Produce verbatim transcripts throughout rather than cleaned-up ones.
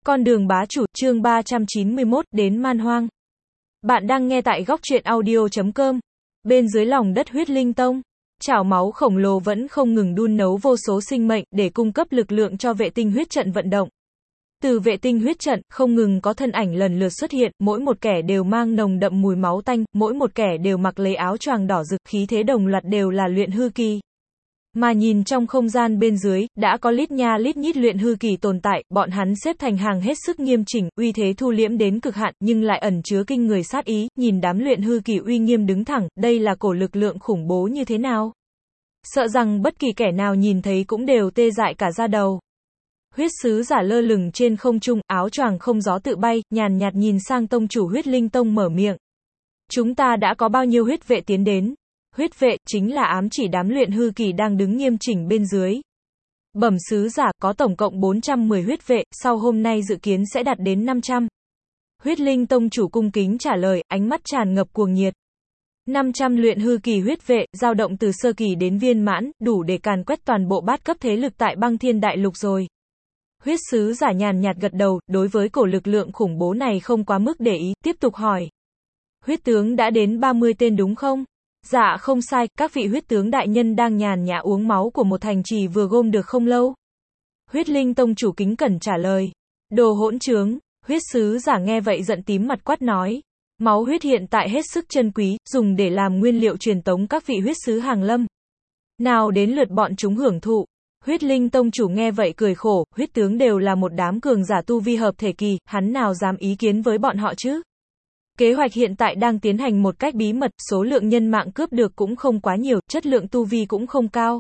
Con đường bá chủ, chương ba trăm chín mươi mốt, đến man hoang. Bạn đang nghe tại góc truyện audio chấm com. Bên dưới lòng đất huyết linh tông, chảo máu khổng lồ vẫn không ngừng đun nấu vô số sinh mệnh, để cung cấp lực lượng cho vệ tinh huyết trận vận động. Từ vệ tinh huyết trận, không ngừng có thân ảnh lần lượt xuất hiện, mỗi một kẻ đều mang nồng đậm mùi máu tanh, mỗi một kẻ đều mặc lấy áo choàng đỏ rực, khí thế đồng loạt đều là luyện hư kỳ. Mà nhìn trong không gian bên dưới, đã có lít nha lít nhít luyện hư kỳ tồn tại, bọn hắn xếp thành hàng hết sức nghiêm chỉnh, uy thế thu liễm đến cực hạn, nhưng lại ẩn chứa kinh người sát ý, nhìn đám luyện hư kỳ uy nghiêm đứng thẳng, đây là cổ lực lượng khủng bố như thế nào? Sợ rằng bất kỳ kẻ nào nhìn thấy cũng đều tê dại cả da đầu. Huyết sứ giả lơ lửng trên không trung, áo choàng không gió tự bay, nhàn nhạt nhìn sang tông chủ huyết linh tông mở miệng. Chúng ta đã có bao nhiêu huyết vệ tiến đến? Huyết vệ, chính là ám chỉ đám luyện hư kỳ đang đứng nghiêm chỉnh bên dưới. Bẩm sứ giả, có tổng cộng bốn trăm mười huyết vệ, sau hôm nay dự kiến sẽ đạt đến năm trăm. Huyết linh tông chủ cung kính trả lời, ánh mắt tràn ngập cuồng nhiệt. năm trăm luyện hư kỳ huyết vệ, dao động từ sơ kỳ đến viên mãn, đủ để càn quét toàn bộ bát cấp thế lực tại băng thiên đại lục rồi. Huyết sứ giả nhàn nhạt gật đầu, đối với cổ lực lượng khủng bố này không quá mức để ý, tiếp tục hỏi. Huyết tướng đã đến ba mươi tên đúng không? Dạ không sai, các vị huyết tướng đại nhân đang nhàn nhã uống máu của một thành trì vừa gom được không lâu. Huyết linh tông chủ kính cẩn trả lời. Đồ hỗn trướng, huyết sứ giả nghe vậy giận tím mặt quát nói. Máu huyết hiện tại hết sức chân quý, dùng để làm nguyên liệu truyền tống các vị huyết sứ hàng lâm. Nào đến lượt bọn chúng hưởng thụ. Huyết linh tông chủ nghe vậy cười khổ, huyết tướng đều là một đám cường giả tu vi hợp thể kỳ, hắn nào dám ý kiến với bọn họ chứ? Kế hoạch hiện tại đang tiến hành một cách bí mật, số lượng nhân mạng cướp được cũng không quá nhiều, chất lượng tu vi cũng không cao.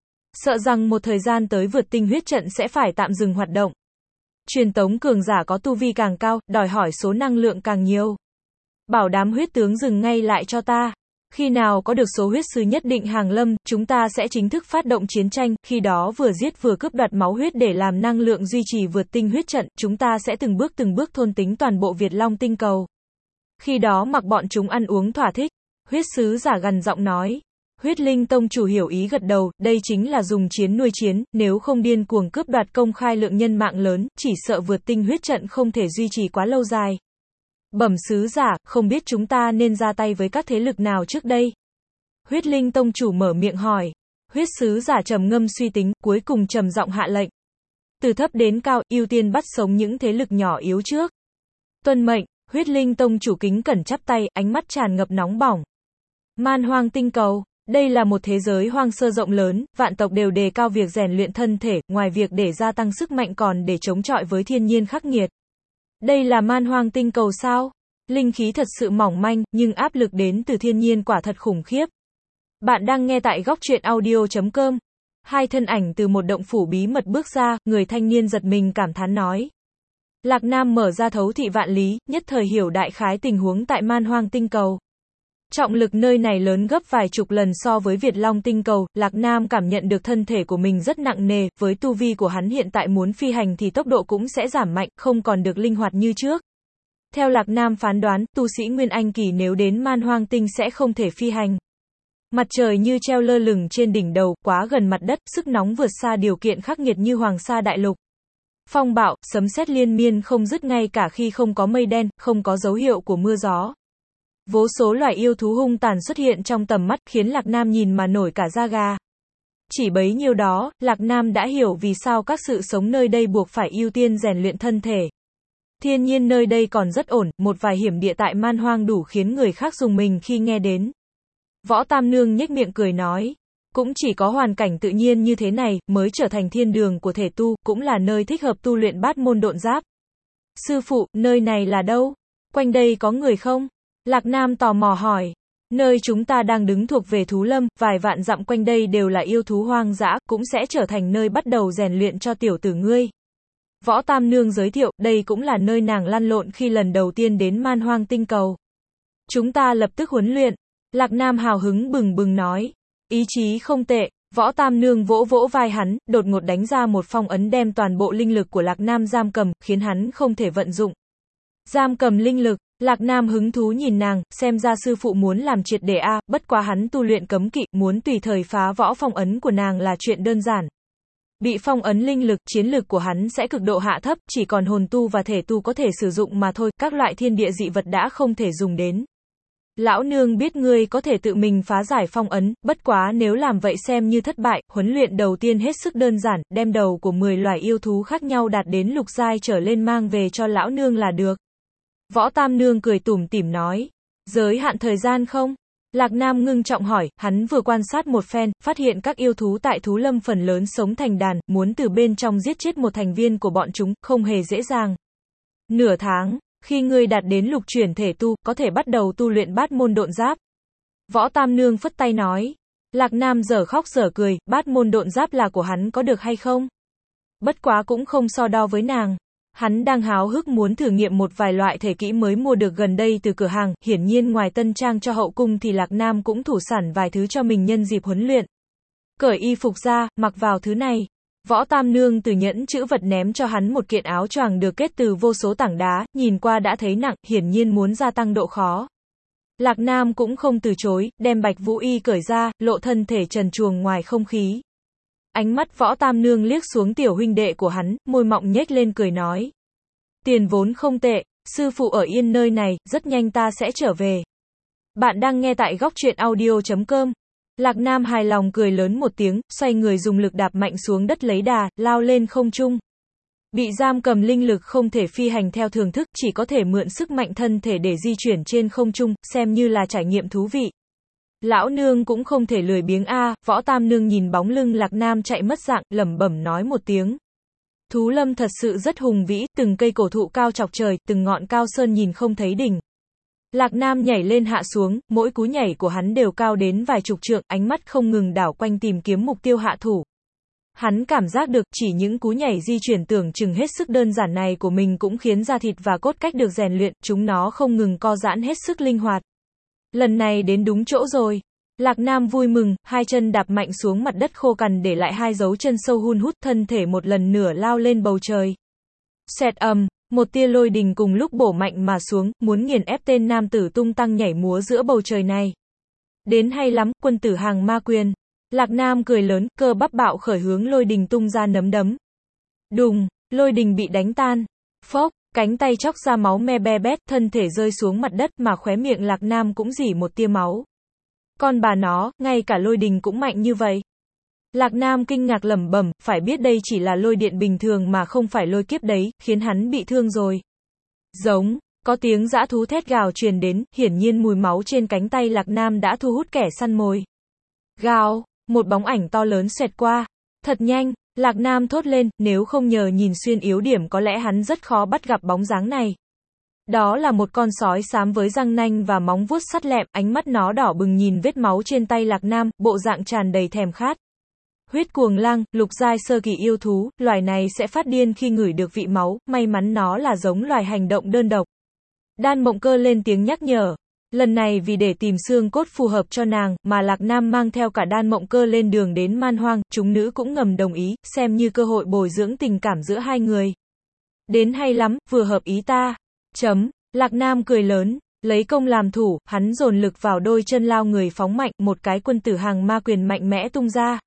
Sợ rằng một thời gian tới vượt tinh huyết trận sẽ phải tạm dừng hoạt động. Truyền tống cường giả có tu vi càng cao, đòi hỏi số năng lượng càng nhiều. Bảo đám huyết tướng dừng ngay lại cho ta. Khi nào có được số huyết sứ nhất định hàng lâm, chúng ta sẽ chính thức phát động chiến tranh, khi đó vừa giết vừa cướp đoạt máu huyết để làm năng lượng duy trì vượt tinh huyết trận, chúng ta sẽ từng bước từng bước thôn tính toàn bộ Việt Long tinh cầu. Khi đó mặc bọn chúng ăn uống thỏa thích. Huyết sứ giả gằn giọng nói. Huyết linh tông chủ hiểu ý gật đầu, đây chính là dùng chiến nuôi chiến, nếu không điên cuồng cướp đoạt công khai lượng nhân mạng lớn, chỉ sợ vượt tinh huyết trận không thể duy trì quá lâu dài. Bẩm sứ giả, không biết chúng ta nên ra tay với các thế lực nào trước đây? Huyết linh tông chủ mở miệng hỏi. Huyết sứ giả trầm ngâm suy tính, cuối cùng trầm giọng hạ lệnh. Từ thấp đến cao, ưu tiên bắt sống những thế lực nhỏ yếu trước. Tuân mệnh. Huyết linh tông chủ kính cẩn chắp tay, ánh mắt tràn ngập nóng bỏng. Man hoang tinh cầu, đây là một thế giới hoang sơ rộng lớn, vạn tộc đều đề cao việc rèn luyện thân thể, ngoài việc để gia tăng sức mạnh còn để chống chọi với thiên nhiên khắc nghiệt. Đây là man hoang tinh cầu sao? Linh khí thật sự mỏng manh, nhưng áp lực đến từ thiên nhiên quả thật khủng khiếp. Bạn đang nghe tại góc truyện audio chấm com. Hai thân ảnh từ một động phủ bí mật bước ra, người thanh niên giật mình cảm thán nói. Lạc Nam mở ra thấu thị vạn lý, nhất thời hiểu đại khái tình huống tại man hoang tinh cầu. Trọng lực nơi này lớn gấp vài chục lần so với Việt Long tinh cầu, Lạc Nam cảm nhận được thân thể của mình rất nặng nề, với tu vi của hắn hiện tại muốn phi hành thì tốc độ cũng sẽ giảm mạnh, không còn được linh hoạt như trước. Theo Lạc Nam phán đoán, tu sĩ Nguyên Anh kỳ nếu đến man hoang tinh sẽ không thể phi hành. Mặt trời như treo lơ lửng trên đỉnh đầu, quá gần mặt đất, sức nóng vượt xa điều kiện khắc nghiệt như Hoàng Sa Đại Lục. Phong bạo, sấm sét liên miên không dứt ngay cả khi không có mây đen, không có dấu hiệu của mưa gió. Vô số loài yêu thú hung tàn xuất hiện trong tầm mắt, khiến Lạc Nam nhìn mà nổi cả da gà. Chỉ bấy nhiêu đó, Lạc Nam đã hiểu vì sao các sự sống nơi đây buộc phải ưu tiên rèn luyện thân thể. Thiên nhiên nơi đây còn rất ổn, một vài hiểm địa tại man hoang đủ khiến người khác rùng mình khi nghe đến. Võ Tam Nương nhếch miệng cười nói. Cũng chỉ có hoàn cảnh tự nhiên như thế này, mới trở thành thiên đường của thể tu, cũng là nơi thích hợp tu luyện bát môn độn giáp. Sư phụ, nơi này là đâu? Quanh đây có người không? Lạc Nam tò mò hỏi. Nơi chúng ta đang đứng thuộc về thú lâm, vài vạn dặm quanh đây đều là yêu thú hoang dã, cũng sẽ trở thành nơi bắt đầu rèn luyện cho tiểu tử ngươi. Võ Tam Nương giới thiệu, đây cũng là nơi nàng lăn lộn khi lần đầu tiên đến man hoang tinh cầu. Chúng ta lập tức huấn luyện. Lạc Nam hào hứng bừng bừng nói. Ý chí không tệ, Võ Tam Nương vỗ vỗ vai hắn, đột ngột đánh ra một phong ấn đem toàn bộ linh lực của Lạc Nam giam cầm, khiến hắn không thể vận dụng. Giam cầm linh lực, Lạc Nam hứng thú nhìn nàng, xem ra sư phụ muốn làm triệt để a, bất quá hắn tu luyện cấm kỵ, muốn tùy thời phá võ phong ấn của nàng là chuyện đơn giản. Bị phong ấn linh lực, chiến lực của hắn sẽ cực độ hạ thấp, chỉ còn hồn tu và thể tu có thể sử dụng mà thôi, các loại thiên địa dị vật đã không thể dùng đến. Lão nương biết ngươi có thể tự mình phá giải phong ấn, bất quá nếu làm vậy xem như thất bại, huấn luyện đầu tiên hết sức đơn giản, đem đầu của mười loài yêu thú khác nhau đạt đến lục giai trở lên mang về cho lão nương là được. Võ Tam Nương cười tủm tỉm nói. Giới hạn thời gian không? Lạc Nam ngưng trọng hỏi, hắn vừa quan sát một phen, phát hiện các yêu thú tại thú lâm phần lớn sống thành đàn, muốn từ bên trong giết chết một thành viên của bọn chúng, không hề dễ dàng. Nửa tháng, khi ngươi đạt đến lục chuyển thể tu, có thể bắt đầu tu luyện bát môn độn giáp. Võ Tam Nương phất tay nói. Lạc Nam dở khóc dở cười, bát môn độn giáp là của hắn có được hay không? Bất quá cũng không so đo với nàng. Hắn đang háo hức muốn thử nghiệm một vài loại thể kỹ mới mua được gần đây từ cửa hàng, hiển nhiên ngoài tân trang cho hậu cung thì Lạc Nam cũng thủ sẵn vài thứ cho mình nhân dịp huấn luyện. Cởi y phục ra, mặc vào thứ này. Võ Tam Nương từ nhẫn chữ vật ném cho hắn một kiện áo choàng được kết từ vô số tảng đá, nhìn qua đã thấy nặng, hiển nhiên muốn gia tăng độ khó. Lạc Nam cũng không từ chối, đem bạch vũ y cởi ra, lộ thân thể trần truồng ngoài không khí. Ánh mắt Võ Tam Nương liếc xuống tiểu huynh đệ của hắn, môi mọng nhếch lên cười nói. Tiền vốn không tệ, sư phụ ở yên nơi này, rất nhanh ta sẽ trở về. Bạn đang nghe tại góc truyện audio chấm com. Lạc Nam hài lòng cười lớn một tiếng, xoay người dùng lực đạp mạnh xuống đất lấy đà, lao lên không trung. Bị giam cầm linh lực không thể phi hành theo thường thức, chỉ có thể mượn sức mạnh thân thể để di chuyển trên không trung, xem như là trải nghiệm thú vị. Lão nương cũng không thể lười biếng a. À, Võ Tam Nương nhìn bóng lưng Lạc Nam chạy mất dạng, lẩm bẩm nói một tiếng. Thú lâm thật sự rất hùng vĩ, từng cây cổ thụ cao chọc trời, từng ngọn cao sơn nhìn không thấy đỉnh. Lạc Nam nhảy lên hạ xuống, mỗi cú nhảy của hắn đều cao đến vài chục trượng, ánh mắt không ngừng đảo quanh tìm kiếm mục tiêu hạ thủ. Hắn cảm giác được, chỉ những cú nhảy di chuyển tưởng chừng hết sức đơn giản này của mình cũng khiến da thịt và cốt cách được rèn luyện, chúng nó không ngừng co giãn hết sức linh hoạt. Lần này đến đúng chỗ rồi. Lạc Nam vui mừng, hai chân đạp mạnh xuống mặt đất khô cằn để lại hai dấu chân sâu hun hút, thân thể một lần nữa lao lên bầu trời. Xoẹt ầm, một tia lôi đình cùng lúc bổ mạnh mà xuống, muốn nghiền ép tên nam tử tung tăng nhảy múa giữa bầu trời này. Đến hay lắm, quân tử hàng ma quyền. Lạc Nam cười lớn, cơ bắp bạo khởi hướng lôi đình tung ra nấm đấm. Đùng, lôi đình bị đánh tan. Phốc, cánh tay chóc ra máu me be bét, thân thể rơi xuống mặt đất mà khóe miệng Lạc Nam cũng rỉ một tia máu. Con bà nó, ngay cả lôi đình cũng mạnh như vậy. Lạc Nam kinh ngạc lẩm bẩm, phải biết đây chỉ là lôi điện bình thường mà không phải lôi kiếp đấy, khiến hắn bị thương rồi. Giống, có tiếng dã thú thét gào truyền đến, hiển nhiên mùi máu trên cánh tay Lạc Nam đã thu hút kẻ săn mồi. Gào, một bóng ảnh to lớn xẹt qua. Thật nhanh, Lạc Nam thốt lên, nếu không nhờ nhìn xuyên yếu điểm có lẽ hắn rất khó bắt gặp bóng dáng này. Đó là một con sói xám với răng nanh và móng vuốt sắt lẹm, ánh mắt nó đỏ bừng nhìn vết máu trên tay Lạc Nam, bộ dạng tràn đầy thèm khát. Huyết cuồng lang, lục giai sơ kỳ yêu thú, loài này sẽ phát điên khi ngửi được vị máu, may mắn nó là giống loài hành động đơn độc. Đan Mộng Cơ lên tiếng nhắc nhở. Lần này vì để tìm xương cốt phù hợp cho nàng, mà Lạc Nam mang theo cả Đan Mộng Cơ lên đường đến Man Hoang, chúng nữ cũng ngầm đồng ý, xem như cơ hội bồi dưỡng tình cảm giữa hai người. Đến hay lắm, vừa hợp ý ta. Chấm, Lạc Nam cười lớn, lấy công làm thủ, hắn dồn lực vào đôi chân lao người phóng mạnh, một cái quân tử hàng ma quyền mạnh mẽ tung ra.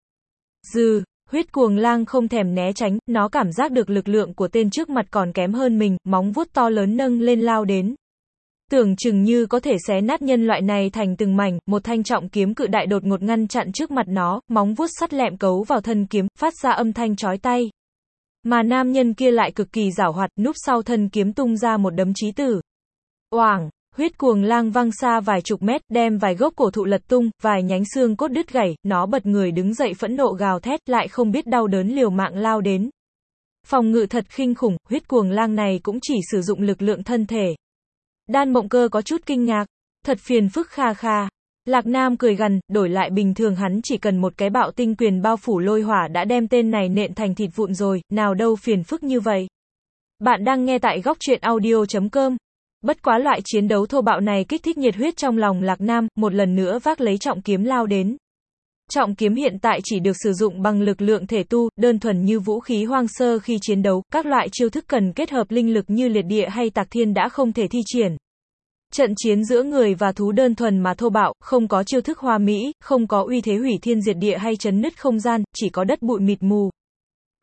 Dừ, huyết cuồng lang không thèm né tránh, nó cảm giác được lực lượng của tên trước mặt còn kém hơn mình, móng vuốt to lớn nâng lên lao đến. Tưởng chừng như có thể xé nát nhân loại này thành từng mảnh, một thanh trọng kiếm cự đại đột ngột ngăn chặn trước mặt nó, móng vuốt sắt lẹm cấu vào thân kiếm, phát ra âm thanh chói tai. Mà nam nhân kia lại cực kỳ giảo hoạt, núp sau thân kiếm tung ra một đấm chí tử. Oảng, huyết cuồng lang văng xa vài chục mét, đem vài gốc cổ thụ lật tung, vài nhánh xương cốt đứt gãy, nó bật người đứng dậy phẫn nộ gào thét, lại không biết đau đớn liều mạng lao đến. Phòng ngự thật kinh khủng, huyết cuồng lang này cũng chỉ sử dụng lực lượng thân thể. Đan Mộng Cơ có chút kinh ngạc, thật phiền phức kha kha. Lạc Nam cười gằn, đổi lại bình thường hắn chỉ cần một cái bạo tinh quyền bao phủ lôi hỏa đã đem tên này nện thành thịt vụn rồi, nào đâu phiền phức như vậy. Bạn đang nghe tại góc truyện audio chấm com. Bất quá loại chiến đấu thô bạo này kích thích nhiệt huyết trong lòng Lạc Nam, một lần nữa vác lấy trọng kiếm lao đến. Trọng kiếm hiện tại chỉ được sử dụng bằng lực lượng thể tu, đơn thuần như vũ khí hoang sơ khi chiến đấu, các loại chiêu thức cần kết hợp linh lực như liệt địa hay tạc thiên đã không thể thi triển. Trận chiến giữa người và thú đơn thuần mà thô bạo, không có chiêu thức hoa mỹ, không có uy thế hủy thiên diệt địa hay chấn nứt không gian, chỉ có đất bụi mịt mù.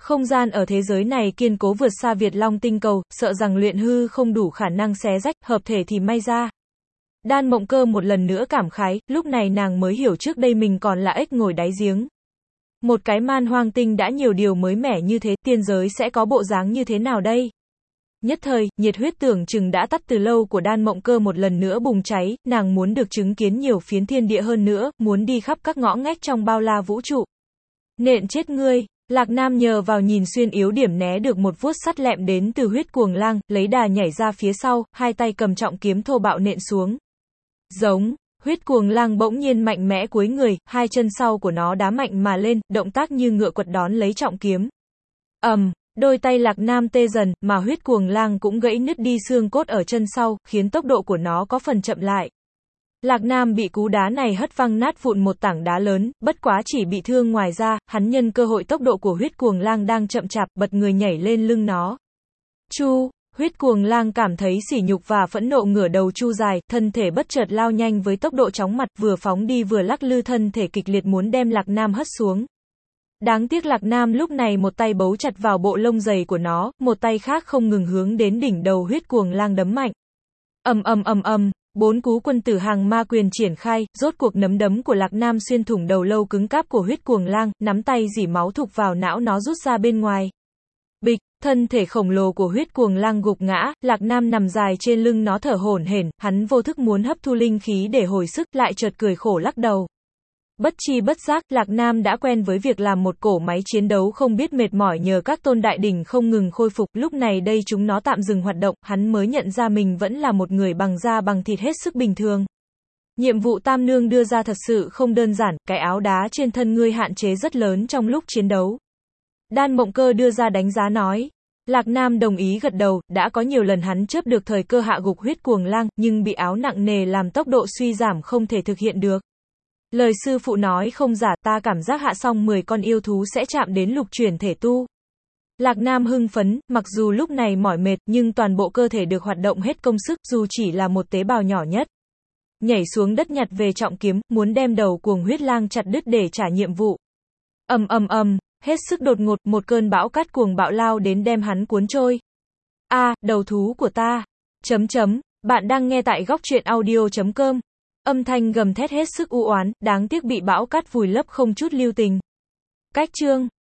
Không gian ở thế giới này kiên cố vượt xa Việt Long tinh cầu, sợ rằng luyện hư không đủ khả năng xé rách, hợp thể thì may ra. Đan Mộng Cơ một lần nữa cảm khái, lúc này nàng mới hiểu trước đây mình còn là ếch ngồi đáy giếng. Một cái man hoang tinh đã nhiều điều mới mẻ như thế, tiên giới sẽ có bộ dáng như thế nào đây? Nhất thời, nhiệt huyết tưởng chừng đã tắt từ lâu của Đan Mộng Cơ một lần nữa bùng cháy, nàng muốn được chứng kiến nhiều phiến thiên địa hơn nữa, muốn đi khắp các ngõ ngách trong bao la vũ trụ. Nện chết ngươi! Lạc Nam nhờ vào nhìn xuyên yếu điểm né được một vuốt sắt lẹm đến từ huyết cuồng lang, lấy đà nhảy ra phía sau, hai tay cầm trọng kiếm thô bạo nện xuống. Giống, huyết cuồng lang bỗng nhiên mạnh mẽ cúi người, hai chân sau của nó đá mạnh mà lên, động tác như ngựa quật đón lấy trọng kiếm. ầm, um, đôi tay Lạc Nam tê dần, mà huyết cuồng lang cũng gãy nứt đi xương cốt ở chân sau, khiến tốc độ của nó có phần chậm lại. Lạc Nam bị cú đá này hất văng nát vụn một tảng đá lớn, bất quá chỉ bị thương ngoài ra, hắn nhân cơ hội tốc độ của huyết cuồng lang đang chậm chạp, bật người nhảy lên lưng nó. Chu, huyết cuồng lang cảm thấy sỉ nhục và phẫn nộ ngửa đầu chu dài, thân thể bất chợt lao nhanh với tốc độ chóng mặt, vừa phóng đi vừa lắc lư thân thể kịch liệt muốn đem Lạc Nam hất xuống. Đáng tiếc Lạc Nam lúc này một tay bấu chặt vào bộ lông dày của nó, một tay khác không ngừng hướng đến đỉnh đầu huyết cuồng lang đấm mạnh. Ầm ầm ầm ầm. Bốn cú quân tử hàng ma quyền triển khai, rốt cuộc nấm đấm của Lạc Nam xuyên thủng đầu lâu cứng cáp của huyết cuồng lang, nắm tay dỉ máu thục vào não nó rút ra bên ngoài. Bịch, thân thể khổng lồ của huyết cuồng lang gục ngã, Lạc Nam nằm dài trên lưng nó thở hổn hển, hắn vô thức muốn hấp thu linh khí để hồi sức, lại chợt cười khổ lắc đầu. Bất chi bất giác, Lạc Nam đã quen với việc làm một cỗ máy chiến đấu không biết mệt mỏi nhờ các tôn đại đỉnh không ngừng khôi phục, lúc này đây chúng nó tạm dừng hoạt động, hắn mới nhận ra mình vẫn là một người bằng da bằng thịt hết sức bình thường. Nhiệm vụ Tam Nương đưa ra thật sự không đơn giản, cái áo đá trên thân ngươi hạn chế rất lớn trong lúc chiến đấu. Đan Mộng Cơ đưa ra đánh giá nói. Lạc Nam đồng ý gật đầu, đã có nhiều lần hắn chớp được thời cơ hạ gục huyết cuồng lang, nhưng bị áo nặng nề làm tốc độ suy giảm không thể thực hiện được. Lời sư phụ nói không giả, ta cảm giác hạ xong mười con yêu thú sẽ chạm đến lục chuyển thể tu. Lạc Nam hưng phấn, mặc dù lúc này mỏi mệt, nhưng toàn bộ cơ thể được hoạt động hết công sức, dù chỉ là một tế bào nhỏ nhất. Nhảy xuống đất nhặt về trọng kiếm, muốn đem đầu cuồng huyết lang chặt đứt để trả nhiệm vụ. Ầm ầm ầm, hết sức đột ngột, một cơn bão cát cuồng bạo lao đến đem hắn cuốn trôi. A, à, đầu thú của ta. Chấm chấm, bạn đang nghe tại góc truyện audio chấm com. Âm thanh gầm thét hết sức u oán, đáng tiếc bị bão cát vùi lấp không chút lưu tình. Cách chương